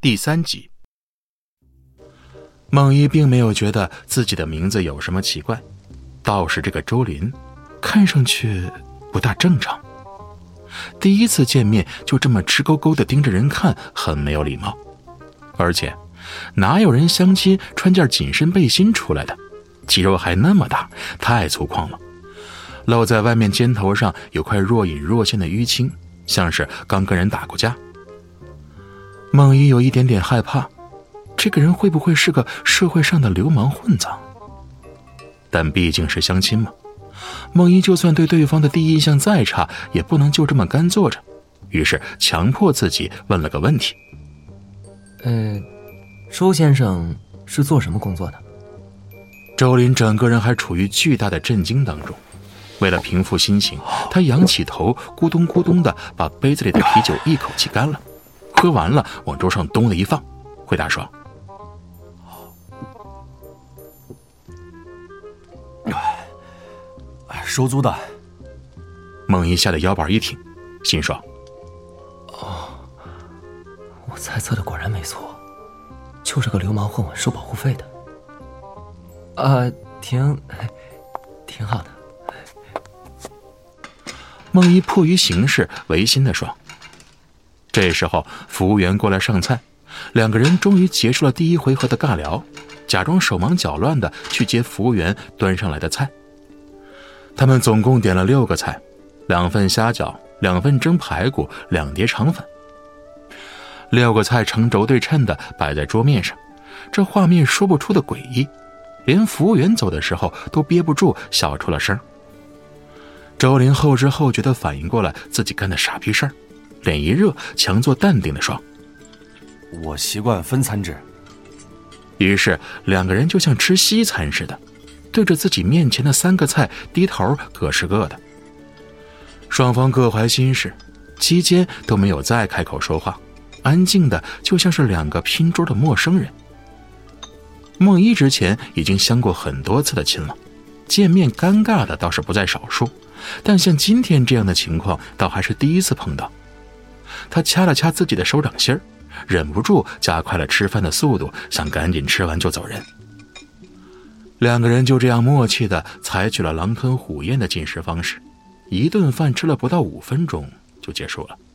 第3集。孟一并没有觉得自己的名字有什么奇怪，倒是这个周林看上去不大正常。第一次见面就这么直勾勾地盯着人看，很没有礼貌。而且哪有人相亲穿件紧身背心出来的，肌肉还那么大，太粗犷了。露在外面肩头上有块若隐若现的淤青，像是刚跟人打过架。孟一有一点点害怕，这个人会不会是个社会上的流氓混账？但毕竟是相亲嘛，孟一就算对对方的第一印象再差，也不能就这么干坐着，于是强迫自己问了个问题。 周先生是做什么工作的？ 周林整个人还处于巨大的震惊当中，为了平复心情，他仰起头，咕咚咕咚地把杯子里的啤酒一口气干了，喝完了往桌上咚的一放，回答说： 收租的。 孟一吓得腰板一挺，心说： 我猜测的果然没错，就是个流氓混混收保护费的。挺好的。 孟一迫于形势，违心地说。这时候服务员过来上菜，两个人终于结束了第一回合的尬聊，假装手忙脚乱地去接服务员端上来的菜。他们总共点了6个菜，2份虾饺，2份蒸排骨，2碟肠粉。6个菜成轴对称地摆在桌面上，这画面说不出的诡异，连服务员走的时候都憋不住笑出了声。周林后知后觉地反应过来自己干的傻逼事儿，脸一热，强作淡定地说： 我习惯分餐制。 于是两个人就像吃西餐似的，对着自己面前的3个菜低头各吃各的。双方各怀心事，期间都没有再开口说话，安静的就像是2个拼桌的陌生人。孟一之前已经相过很多次的亲了，见面尴尬的倒是不在少数，但像今天这样的情况倒还是第一次碰到。他掐了掐自己的手掌心儿，忍不住加快了吃饭的速度，想赶紧吃完就走人。2个人就这样默契地采取了狼吞虎咽的进食方式，一顿饭吃了不到5分钟就结束了。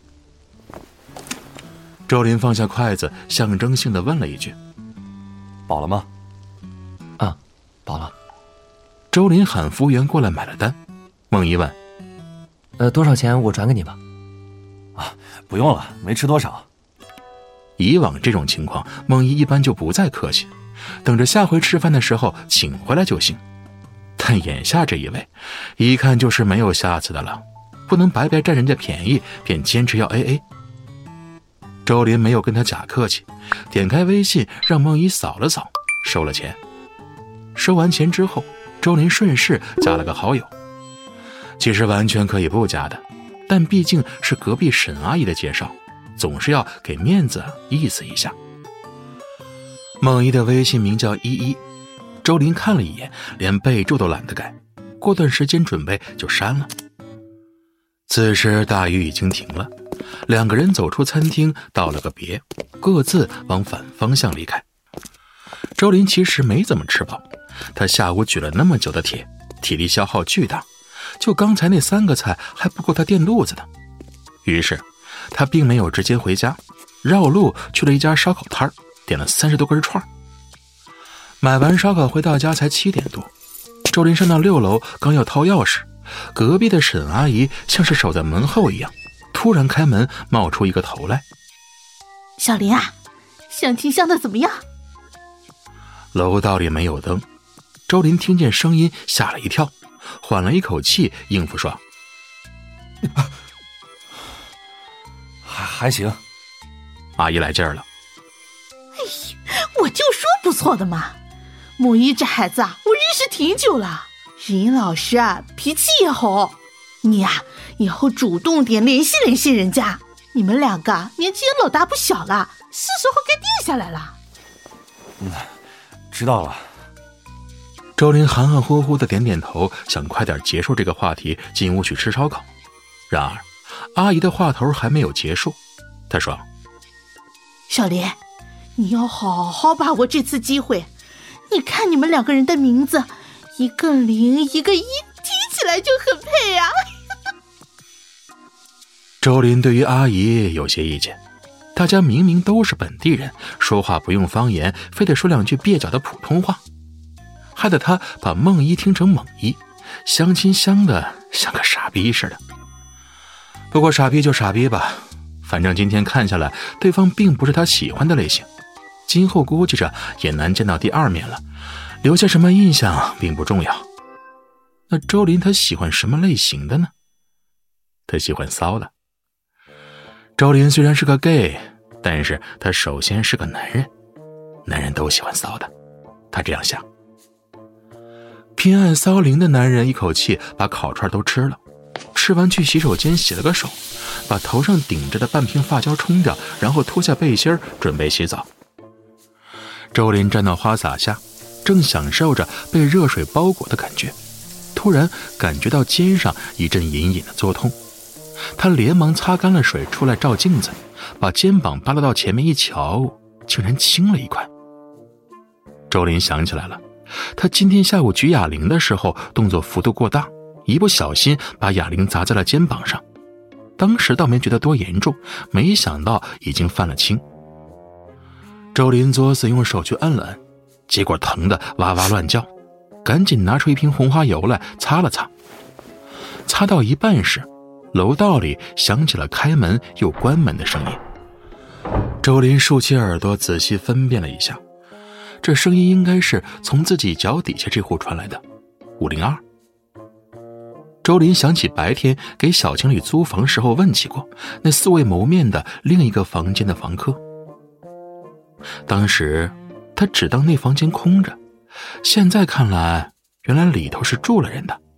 周林放下筷子，象征性地问了一句： 饱了吗？ 饱了。 周林喊服务员过来买了单。孟一问： 多少钱我转给你吧。 不用了，没吃多少。 以往这种情况，孟一一般就不再客气，等着下回吃饭的时候请回来就行。但眼下这一位，一看就是没有下次的了，不能白白占人家便宜，便坚持要 AA。周林没有跟他假客气，点开微信让孟一扫了扫，收了钱。收完钱之后，周林顺势加了个好友。其实完全可以不加的，但毕竟是隔壁沈阿姨的介绍，总是要给面子意思一下。孟一的微信名叫依依，周林看了一眼，连备注都懒得改，过段时间准备就删了。此时大雨已经停了，2个人走出餐厅，道了个别，各自往反方向离开。周林其实没怎么吃饱，他下午举了那么久的铁，体力消耗巨大，就刚才那3个菜还不够他垫肚子的。于是他并没有直接回家，绕路去了一家烧烤摊，点了30多根串。买完烧烤回到家才7点多，周林上到6楼，刚要掏钥匙，隔壁的沈阿姨像是守在门后一样，突然开门，冒出一个头来： 小林啊，相亲相的怎么样？ 楼道里没有灯，周林听见声音吓了一跳，缓了一口气应付说： 还行。 阿姨来劲儿了。 哎呀，我就说不错的嘛。孟一这孩子啊，我认识挺久了，人老实啊，脾气也好。你呀，以后主动点联系联系人家。你们2个年纪也老大不小了，是时候该定下来了。 知道了。 周林含含糊糊的点点头，想快点结束这个话题，进屋去吃烧烤。然而阿姨的话头还没有结束，她说： 小林，你要好好把握这次机会。你看你们2个人的名字，一个林一个一，听起来就很配啊。 周林对于阿姨有些意见，大家明明都是本地人，说话不用方言，非得说2句蹩脚的普通话，害得他把梦一听成猛一，相亲相的像个傻逼似的。不过傻逼就傻逼吧，反正今天看下来，对方并不是他喜欢的类型，今后估计着也难见到第2面了，留下什么印象并不重要。那周林他喜欢什么类型的呢？他喜欢骚的。周林虽然是个 gay， 但是他首先是个男人，男人都喜欢骚的，他这样想。偏爱骚灵的男人一口气把烤串都吃了，吃完去洗手间洗了个手，把头上顶着的半瓶发胶冲掉，然后脱下背心准备洗澡。周林站到花洒下，正享受着被热水包裹的感觉，突然感觉到肩上一阵隐隐的作痛，他连忙擦干了水出来照镜子，把肩膀扒拉到前面一瞧，竟然轻了一块。周林想起来了，他今天下午举哑铃的时候动作幅度过大，一不小心把哑铃砸在了肩膀上，当时倒没觉得多严重，没想到已经犯了青。周林作死用手去摁了摁，结果疼得哇哇乱叫，赶紧拿出一瓶红花油来擦了擦。擦到一半时，楼道里响起了开门又关门的声音。周林竖起耳朵仔细分辨了一下，这声音应该是从自己脚底下这户传来的502。周林想起白天给小情侣租房时候问起过那素未谋面的另一个房间的房客，当时他只当那房间空着，现在看来原来里头是住了人的。